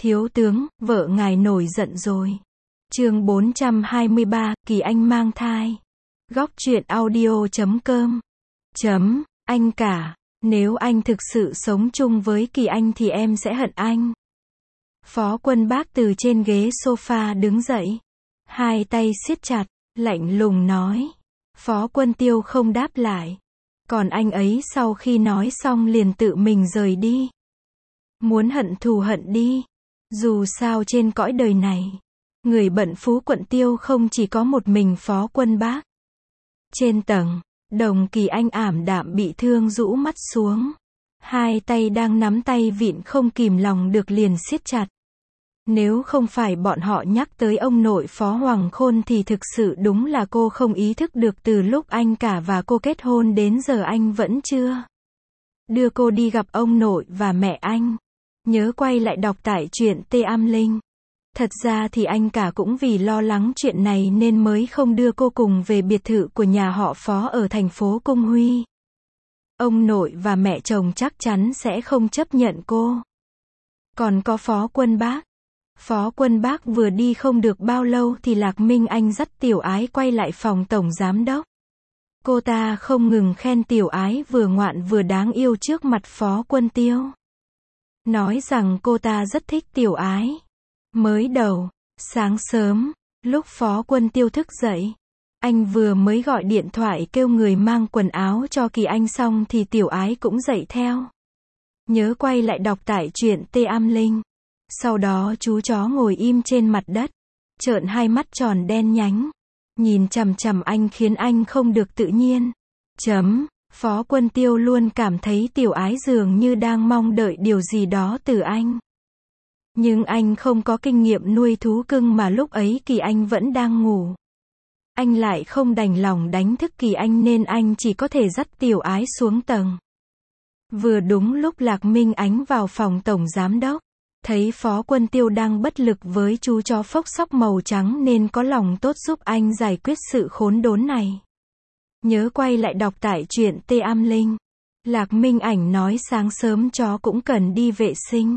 Thiếu tướng, vợ ngài nổi giận rồi. Chương 423, Kỳ Anh mang thai. Góc truyện audio.com. Anh cả, nếu anh thực sự sống chung với Kỳ Anh thì em sẽ hận anh. Phó Quân Bác từ trên ghế sofa đứng dậy. Hai tay siết chặt, lạnh lùng nói. Phó Quân Tiêu không đáp lại. Còn anh ấy sau khi nói xong liền tự mình rời đi. Muốn hận thù hận đi. Dù sao trên cõi đời này, người bận phú quận Tiêu không chỉ có một mình Phó Quân Bác. Trên tầng, Đồng Kỳ Anh ảm đạm bị thương rũ mắt xuống. Hai tay đang nắm tay vịn không kìm lòng được liền siết chặt. Nếu không phải bọn họ nhắc tới ông nội Phó Hoàng Khôn thì thực sự đúng là cô không ý thức được từ lúc anh cả và cô kết hôn đến giờ anh vẫn chưa đưa cô đi gặp ông nội và mẹ anh. Nhớ quay lại đọc tại truyện Tê Am Linh. Thật ra thì anh cả cũng vì lo lắng chuyện này nên mới không đưa cô cùng về biệt thự của nhà họ Phó ở thành phố Cung Huy. Ông nội và mẹ chồng chắc chắn sẽ không chấp nhận cô. Còn có Phó Quân Bác. Phó Quân Bác vừa đi không được bao lâu thì Lạc Minh Anh dắt Tiểu Ái quay lại phòng tổng giám đốc. Cô ta không ngừng khen Tiểu Ái vừa ngoạn vừa đáng yêu trước mặt Phó Quân Tiêu. Nói rằng cô ta rất thích Tiểu Ái. Mới đầu, sáng sớm, lúc Phó Quân Tiêu thức dậy, anh vừa mới gọi điện thoại kêu người mang quần áo cho Kỳ Anh xong thì Tiểu Ái cũng dậy theo. Nhớ quay lại đọc tại truyện Tê Am Linh. Sau đó chú chó ngồi im trên mặt đất, trợn hai mắt tròn đen nhánh, nhìn chằm chằm anh khiến anh không được tự nhiên. Phó Quân Tiêu luôn cảm thấy Tiểu Ái dường như đang mong đợi điều gì đó từ anh. Nhưng anh không có kinh nghiệm nuôi thú cưng mà lúc ấy Kỳ Anh vẫn đang ngủ. Anh lại không đành lòng đánh thức Kỳ Anh nên anh chỉ có thể dắt Tiểu Ái xuống tầng. Vừa đúng lúc Lạc Minh Ánh vào phòng tổng giám đốc, thấy Phó Quân Tiêu đang bất lực với chú chó phốc sóc màu trắng nên có lòng tốt giúp anh giải quyết sự khốn đốn này. Nhớ quay lại đọc tại truyện Tê Am Linh. Lạc Minh Ảnh nói sáng sớm chó cũng cần đi vệ sinh.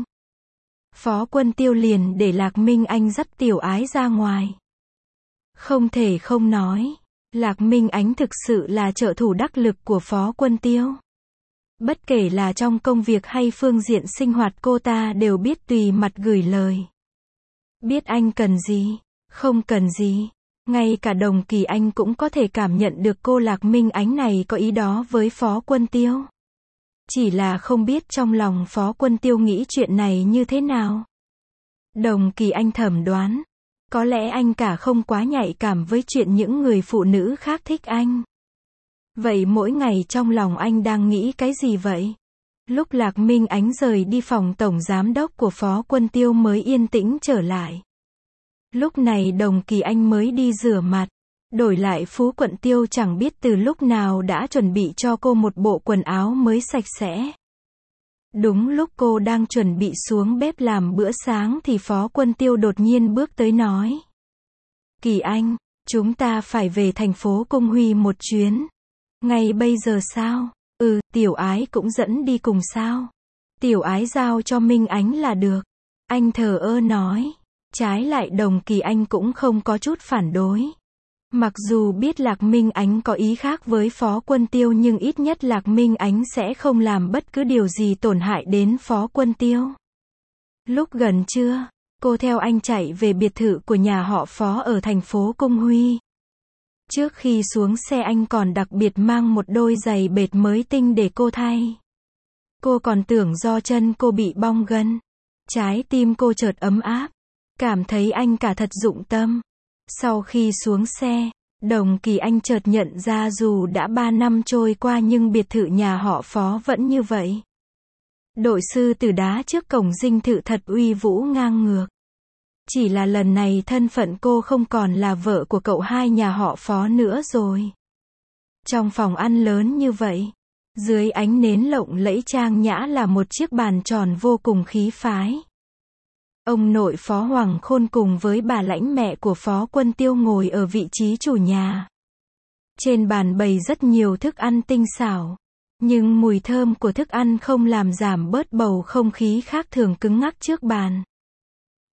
Phó Quân Tiêu liền để Lạc Minh Anh dắt Tiểu Ái ra ngoài. Không thể không nói, Lạc Minh Ánh thực sự là trợ thủ đắc lực của Phó Quân Tiêu. Bất kể là trong công việc hay phương diện sinh hoạt cô ta đều biết tùy mặt gửi lời. Biết anh cần gì, không cần gì. Ngay cả Đồng Kỳ Anh cũng có thể cảm nhận được cô Lạc Minh Ánh này có ý đó với Phó Quân Tiêu. Chỉ là không biết trong lòng Phó Quân Tiêu nghĩ chuyện này như thế nào. Đồng Kỳ Anh thẩm đoán, có lẽ anh cả không quá nhạy cảm với chuyện những người phụ nữ khác thích anh. Vậy mỗi ngày trong lòng anh đang nghĩ cái gì vậy? Lúc Lạc Minh Ánh rời đi phòng tổng giám đốc của Phó Quân Tiêu mới yên tĩnh trở lại. Lúc này Đồng Kỳ Anh mới đi rửa mặt. Đổi lại Phú Quận Tiêu chẳng biết từ lúc nào đã chuẩn bị cho cô một bộ quần áo mới sạch sẽ. Đúng lúc cô đang chuẩn bị xuống bếp làm bữa sáng thì Phó Quân Tiêu đột nhiên bước tới nói. Kỳ Anh, chúng ta phải về thành phố Cung Huy một chuyến. Ngay bây giờ sao? Tiểu Ái cũng dẫn đi cùng sao? Tiểu Ái giao cho Minh Ánh là được. Anh thờ ơ nói. Trái lại Đồng Kỳ Anh cũng không có chút phản đối. Mặc dù biết Lạc Minh Ánh có ý khác với Phó Quân Tiêu nhưng ít nhất Lạc Minh Ánh sẽ không làm bất cứ điều gì tổn hại đến Phó Quân Tiêu. Lúc gần trưa, cô theo anh chạy về biệt thự của nhà họ Phó ở thành phố Cung Huy. Trước khi xuống xe anh còn đặc biệt mang một đôi giày bệt mới tinh để cô thay. Cô còn tưởng do chân cô bị bong gân. Trái tim cô chợt ấm áp. Cảm thấy anh cả thật dụng tâm. Sau khi xuống xe, Đồng Kỳ Anh chợt nhận ra dù đã 3 năm trôi qua nhưng biệt thự nhà họ Phó vẫn như vậy. Đội sư tử đá trước cổng dinh thự thật uy vũ ngang ngược. Chỉ là lần này thân phận cô không còn là vợ của cậu hai nhà họ Phó nữa rồi. Trong phòng ăn lớn như vậy, dưới ánh nến lộng lẫy trang nhã là một chiếc bàn tròn vô cùng khí phái. Ông nội Phó Hoàng Khôn cùng với bà lãnh mẹ của Phó Quân Tiêu ngồi ở vị trí chủ nhà. Trên bàn bày rất nhiều thức ăn tinh xảo. Nhưng mùi thơm của thức ăn không làm giảm bớt bầu không khí khác thường cứng ngắc trước bàn.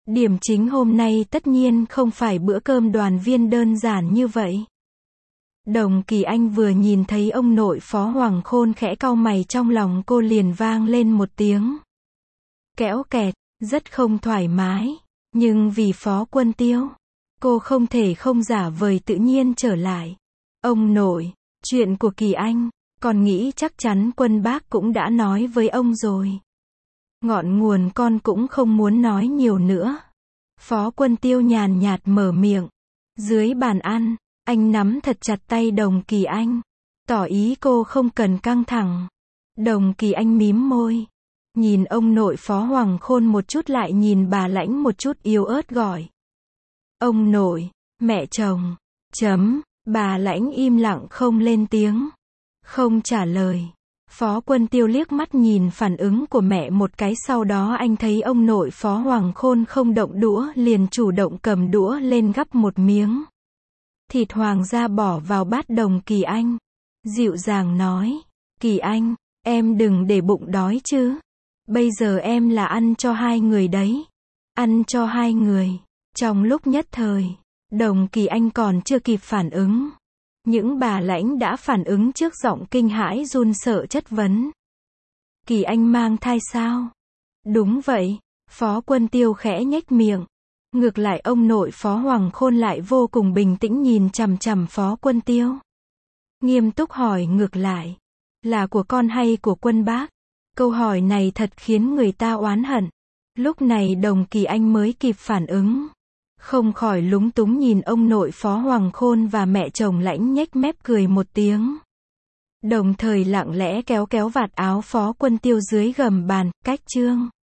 Điểm chính hôm nay tất nhiên không phải bữa cơm đoàn viên đơn giản như vậy. Đồng Kỳ Anh vừa nhìn thấy ông nội Phó Hoàng Khôn khẽ cau mày, trong lòng cô liền vang lên một tiếng kẽo kẹt, rất không thoải mái. Nhưng vì Phó Quân Tiêu, cô không thể không giả vời tự nhiên trở lại. Ông nội, chuyện của Kỳ Anh, con nghĩ chắc chắn Quân bác cũng đã nói với ông rồi. Ngọn nguồn con cũng không muốn nói nhiều nữa. Phó Quân Tiêu nhàn nhạt mở miệng. Dưới bàn ăn, anh nắm thật chặt tay Đồng Kỳ Anh, tỏ ý cô không cần căng thẳng. Đồng Kỳ Anh mím môi, nhìn ông nội Phó Hoàng Khôn một chút lại nhìn bà Lãnh một chút, yếu ớt gọi. Ông nội, mẹ chồng, bà Lãnh im lặng không lên tiếng, không trả lời. Phó Quân Tiêu liếc mắt nhìn phản ứng của mẹ một cái, sau đó anh thấy ông nội Phó Hoàng Khôn không động đũa, liền chủ động cầm đũa lên gắp một miếng thịt hoàng gia bỏ vào bát Đồng Kỳ Anh. Dịu dàng nói, Kỳ Anh, em đừng để bụng đói chứ. Bây giờ em là ăn cho hai người đấy. Ăn cho hai người. Trong lúc nhất thời, Đồng Kỳ Anh còn chưa kịp phản ứng. Những bà Lãnh đã phản ứng trước, giọng kinh hãi run sợ chất vấn. Kỳ Anh mang thai sao? Đúng vậy, Phó Quân Tiêu khẽ nhếch miệng. Ngược lại ông nội Phó Hoàng Khôn lại vô cùng bình tĩnh nhìn chằm chằm Phó Quân Tiêu. Nghiêm túc hỏi ngược lại, là của con hay của Quân bác? Câu hỏi này thật khiến người ta oán hận. Lúc này Đồng Kỳ Anh mới kịp phản ứng, không khỏi lúng túng nhìn ông nội Phó Hoàng Khôn và mẹ chồng Lãnh nhếch mép cười một tiếng. Đồng thời lặng lẽ kéo kéo vạt áo Phó Quân Tiêu dưới gầm bàn, cách chương.